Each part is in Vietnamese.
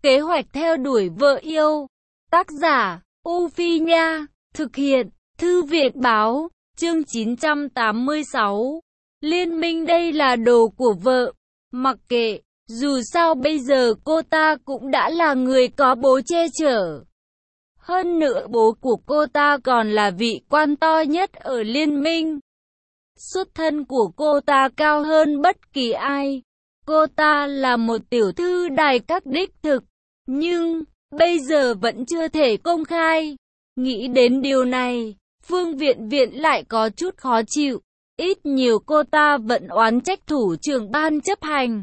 Kế hoạch theo đuổi vợ yêu. Tác giả, U Phi Nha. Thực hiện, Thư viện Báo. Chương 986. Liên minh đây là đồ của vợ. Mặc kệ, dù sao bây giờ cô ta cũng đã là người có bố che chở. Hơn nữa bố của cô ta còn là vị quan to nhất ở liên minh. Xuất thân của cô ta cao hơn bất kỳ ai. Cô ta là một tiểu thư đài các đích thực, nhưng bây giờ vẫn chưa thể công khai. Nghĩ đến điều này, Phương Viện Viện lại có chút khó chịu. Ít nhiều cô ta vẫn oán trách thủ trưởng ban chấp hành.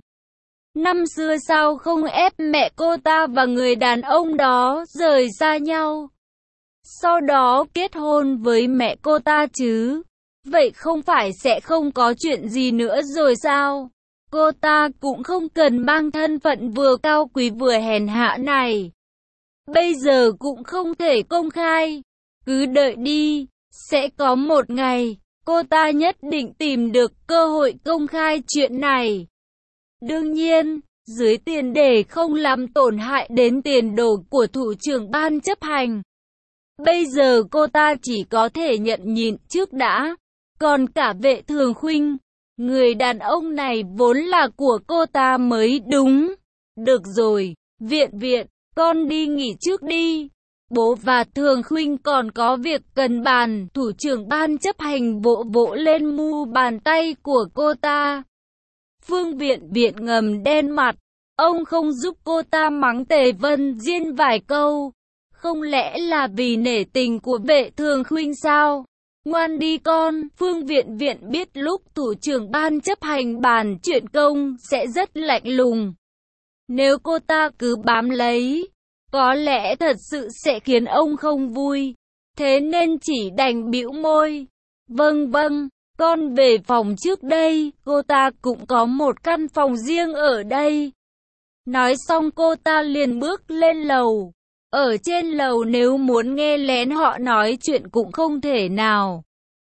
Năm xưa sao không ép mẹ cô ta và người đàn ông đó rời xa nhau, sau đó kết hôn với mẹ cô ta chứ? Vậy không phải sẽ không có chuyện gì nữa rồi sao? Cô ta cũng không cần mang thân phận vừa cao quý vừa hèn hạ này. Bây giờ cũng không thể công khai. Cứ đợi đi, sẽ có một ngày, cô ta nhất định tìm được cơ hội công khai chuyện này. Đương nhiên, dưới tiền đề không làm tổn hại đến tiền đồ của thủ trưởng ban chấp hành. Bây giờ cô ta chỉ có thể nhận nhịn trước đã. Còn cả Vệ Thường Khuynh, người đàn ông này vốn là của cô ta mới đúng. Được rồi, Viện Viện, con đi nghỉ trước đi. Bố và Thường Khuynh còn có việc cần bàn. Thủ trưởng ban chấp hành vỗ vỗ lên mu bàn tay của cô ta. Phương Viện Viện ngầm đen mặt. Ông không giúp cô ta mắng Tề Vân Diên vài câu. Không lẽ là vì nể tình của Vệ Thường Khuynh sao? Ngoan đi con. Phương Viện Viện biết lúc thủ trưởng ban chấp hành bàn chuyện công sẽ rất lạnh lùng. Nếu cô ta cứ bám lấy, có lẽ thật sự sẽ khiến ông không vui. Thế nên chỉ đành bĩu môi. Vâng vâng, con về phòng trước đây. Cô ta cũng có một căn phòng riêng ở đây. Nói xong cô ta liền bước lên lầu. Ở trên lầu nếu muốn nghe lén họ nói chuyện cũng không thể nào.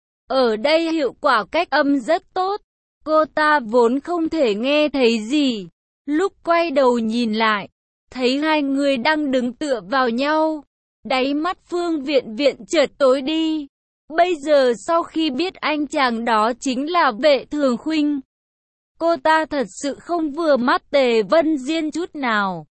Ở đây hiệu quả cách âm rất tốt. Cô ta vốn không thể nghe thấy gì. Lúc quay đầu nhìn lại, thấy hai người đang đứng tựa vào nhau. Đáy mắt Phương Viện Viện chợt tối đi. Bây giờ sau khi biết anh chàng đó chính là Vệ Thường Khuynh, cô ta thật sự không vừa mắt Tề Vân Diên chút nào.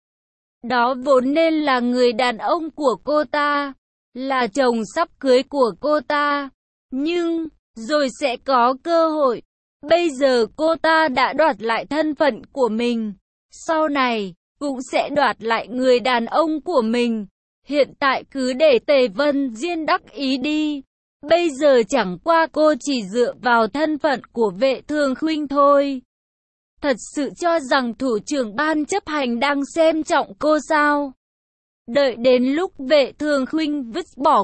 Đó vốn nên là người đàn ông của cô ta, là chồng sắp cưới của cô ta. Nhưng, rồi sẽ có cơ hội. Bây giờ cô ta đã đoạt lại thân phận của mình. Sau này, cũng sẽ đoạt lại người đàn ông của mình. Hiện tại cứ để Tề Vân Diên đắc ý đi. Bây giờ chẳng qua cô chỉ dựa vào thân phận của Vệ Thường Khuynh thôi. Thật sự cho rằng thủ trưởng ban chấp hành đang xem trọng cô sao? Đợi đến lúc Vệ Thường Khuynh vứt bỏ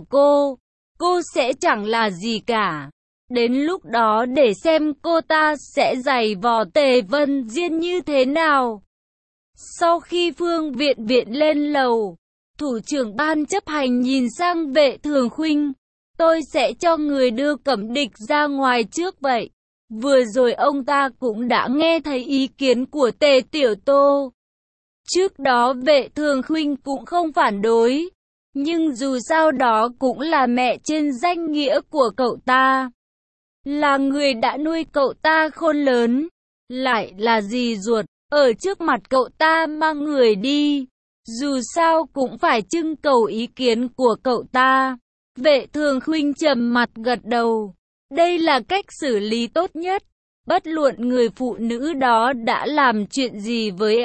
cô sẽ chẳng là gì cả. Đến lúc đó để xem cô ta sẽ giày vò Tề Vân Diên như thế nào. Sau khi Phương Viện Viện lên lầu, thủ trưởng ban chấp hành nhìn sang Vệ Thường Khuynh. Tôi sẽ cho người đưa Cẩm Địch ra ngoài trước vậy. Vừa rồi ông ta cũng đã nghe thấy ý kiến của Tề Tiểu Tô. Trước đó Vệ Thường Khuynh cũng không phản đối. Nhưng dù sao đó cũng là mẹ trên danh nghĩa của cậu ta. Là người đã nuôi cậu ta khôn lớn. Lại là dì ruột. Ở trước mặt cậu ta mang người đi. Dù sao cũng phải trưng cầu ý kiến của cậu ta. Vệ Thường Khuynh trầm mặt gật đầu. Đây là cách xử lý tốt nhất. Bất luận người phụ nữ đó đã làm chuyện gì với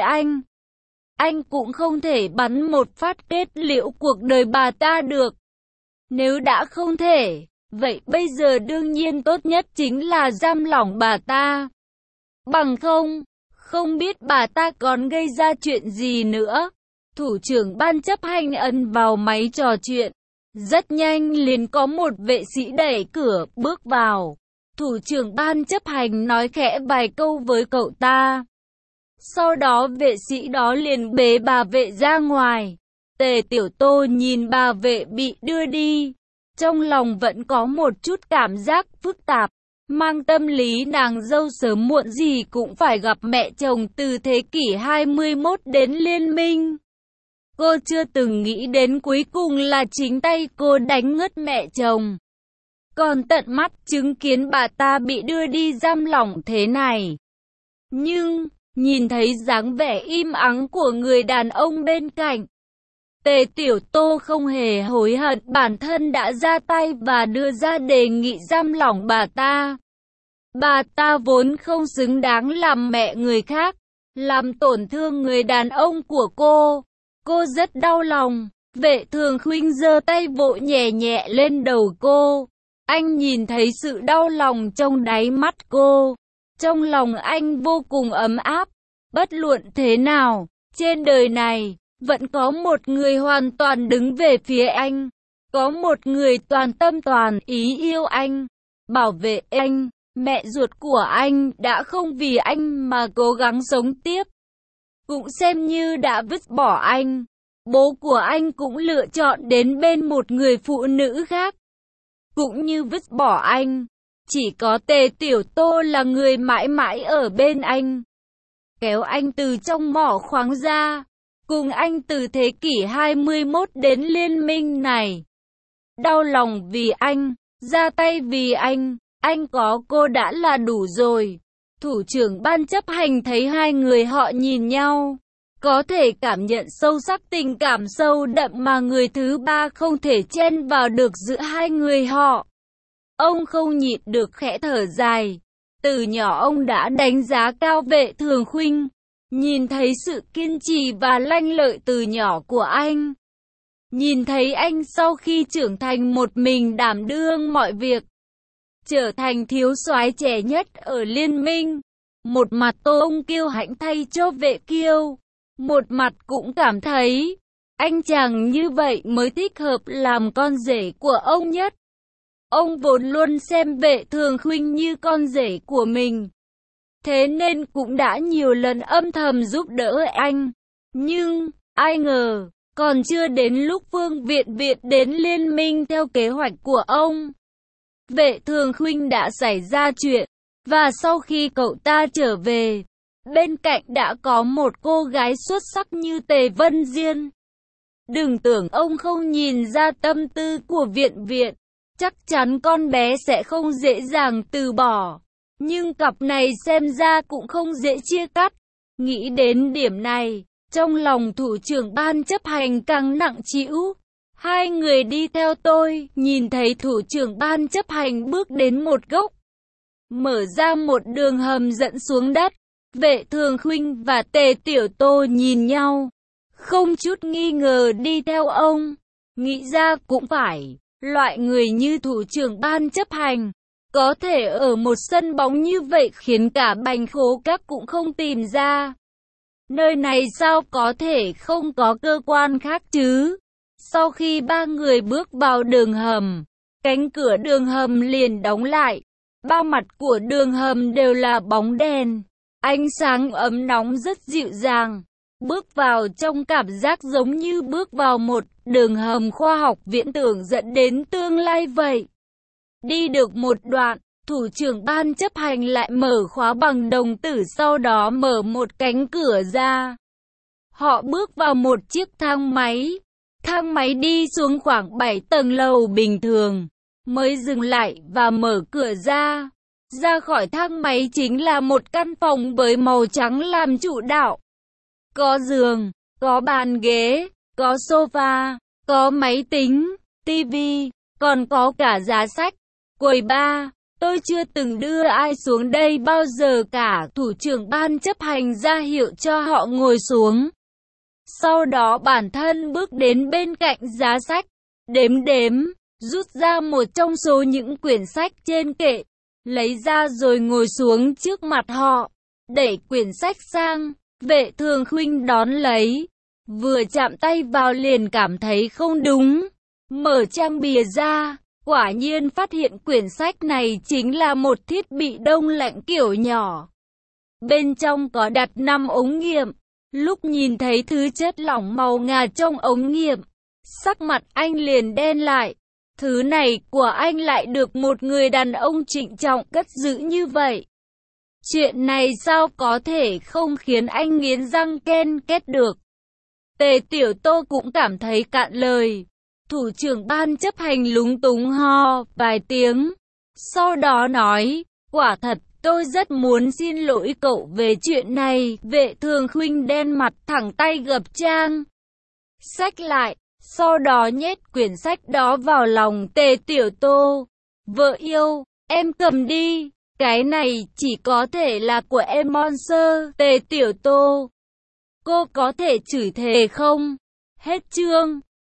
anh cũng không thể bắn một phát kết liễu cuộc đời bà ta được. Nếu đã không thể, vậy bây giờ đương nhiên tốt nhất chính là giam lỏng bà ta. Bằng không biết bà ta còn gây ra chuyện gì nữa. Thủ trưởng ban chấp hành ấn vào máy trò chuyện. Rất nhanh liền có một vệ sĩ đẩy cửa bước vào. Thủ trưởng ban chấp hành nói khẽ vài câu với cậu ta. Sau đó vệ sĩ đó liền bế bà vệ ra ngoài. Tề Tiểu Tô nhìn bà vệ bị đưa đi. Trong lòng vẫn có một chút cảm giác phức tạp. Mang tâm lý nàng dâu sớm muộn gì cũng phải gặp mẹ chồng từ thế kỷ 21 đến liên minh. Cô chưa từng nghĩ đến cuối cùng là chính tay cô đánh ngất mẹ chồng. Còn tận mắt chứng kiến bà ta bị đưa đi giam lỏng thế này. Nhưng, nhìn thấy dáng vẻ im ắng của người đàn ông bên cạnh, Tề Tiểu Tô không hề hối hận bản thân đã ra tay và đưa ra đề nghị giam lỏng bà ta. Bà ta vốn không xứng đáng làm mẹ người khác, làm tổn thương người đàn ông của cô. Cô rất đau lòng. Vệ Thường Khuynh giơ tay vỗ nhẹ nhẹ lên đầu cô. Anh nhìn thấy sự đau lòng trong đáy mắt cô. Trong lòng anh vô cùng ấm áp. Bất luận thế nào, trên đời này, vẫn có một người hoàn toàn đứng về phía anh. Có một người toàn tâm toàn ý yêu anh, bảo vệ anh. Mẹ ruột của anh đã không vì anh mà cố gắng sống tiếp. Cũng xem như đã vứt bỏ anh. Bố của anh cũng lựa chọn đến bên một người phụ nữ khác. Cũng như vứt bỏ anh. Chỉ có Tề Tiểu Tô là người mãi mãi ở bên anh. Kéo anh từ trong mỏ khoáng ra. Cùng anh từ thế kỷ 21 đến liên minh này. Đau lòng vì anh. Ra tay vì anh. Anh có cô đã là đủ rồi. Thủ trưởng ban chấp hành thấy hai người họ nhìn nhau. Có thể cảm nhận sâu sắc tình cảm sâu đậm mà người thứ ba không thể chen vào được giữa hai người họ. Ông không nhịn được khẽ thở dài. Từ nhỏ ông đã đánh giá cao Vệ Thường Khuynh. Nhìn thấy sự kiên trì và lanh lợi từ nhỏ của anh. Nhìn thấy anh sau khi trưởng thành một mình đảm đương mọi việc. Trở thành thiếu soái trẻ nhất ở liên minh. Một mặt Tô ông kiêu hãnh thay cho Vệ Kiêu. Một mặt cũng cảm thấy, anh chàng như vậy mới thích hợp làm con rể của ông nhất. Ông vốn luôn xem Vệ Thường Khuynh như con rể của mình. Thế nên cũng đã nhiều lần âm thầm giúp đỡ anh. Nhưng, ai ngờ, còn chưa đến lúc Vương Viện Viện đến liên minh theo kế hoạch của ông. Vệ Thường Khuynh đã xảy ra chuyện, và sau khi cậu ta trở về, bên cạnh đã có một cô gái xuất sắc như Tề Vân Diên. Đừng tưởng ông không nhìn ra tâm tư của Viện Viện, chắc chắn con bé sẽ không dễ dàng từ bỏ. Nhưng cặp này xem ra cũng không dễ chia cắt. Nghĩ đến điểm này, trong lòng thủ trưởng ban chấp hành càng nặng trĩu. Hai người đi theo tôi, nhìn thấy thủ trưởng ban chấp hành bước đến một góc. Mở ra một đường hầm dẫn xuống đất. Vệ Thường Khuynh và Tề Tiểu Tô nhìn nhau. Không chút nghi ngờ đi theo ông. Nghĩ ra cũng phải, loại người như thủ trưởng ban chấp hành. Có thể ở một sân bóng như vậy khiến cả Bành Khố Các cũng không tìm ra. Nơi này sao có thể không có cơ quan khác chứ? Sau khi ba người bước vào đường hầm, cánh cửa đường hầm liền đóng lại. Ba mặt của đường hầm đều là bóng đèn. Ánh sáng ấm nóng rất dịu dàng. Bước vào trong cảm giác giống như bước vào một đường hầm khoa học viễn tưởng dẫn đến tương lai vậy. Đi được một đoạn, thủ trưởng ban chấp hành lại mở khóa bằng đồng tử, sau đó mở một cánh cửa ra. Họ bước vào một chiếc thang máy. Thang máy đi xuống khoảng 7 tầng lầu bình thường, mới dừng lại và mở cửa ra. Ra khỏi thang máy chính là một căn phòng với màu trắng làm chủ đạo. Có giường, có bàn ghế, có sofa, có máy tính, tivi, còn có cả giá sách, quầy bar. Tôi chưa từng đưa ai xuống đây bao giờ cả. Thủ trưởng ban chấp hành ra hiệu cho họ ngồi xuống. Sau đó bản thân bước đến bên cạnh giá sách, đếm, rút ra một trong số những quyển sách trên kệ, lấy ra rồi ngồi xuống trước mặt họ, đẩy quyển sách sang. Vệ Thường Khuynh đón lấy, vừa chạm tay vào liền cảm thấy không đúng. Mở trang bìa ra, quả nhiên phát hiện quyển sách này chính là một thiết bị đông lạnh kiểu nhỏ. Bên trong có đặt 5 ống nghiệm. Lúc nhìn thấy thứ chất lỏng màu ngà trong ống nghiệm, sắc mặt anh liền đen lại. Thứ này của anh lại được một người đàn ông trịnh trọng cất giữ như vậy. Chuyện này sao có thể không khiến anh nghiến răng ken két được. Tề Tiểu Tô cũng cảm thấy cạn lời. Thủ trưởng ban chấp hành lúng túng ho vài tiếng. Sau đó nói, quả thật, tôi rất muốn xin lỗi cậu về chuyện này. Vệ Thường Khuynh đen mặt thẳng tay gập trang sách lại, sau đó nhét quyển sách đó vào lòng Tề Tiểu Tô. Vợ yêu, em cầm đi, cái này chỉ có thể là của em Monster. Tề Tiểu Tô, cô có thể chửi thề không? Hết chương.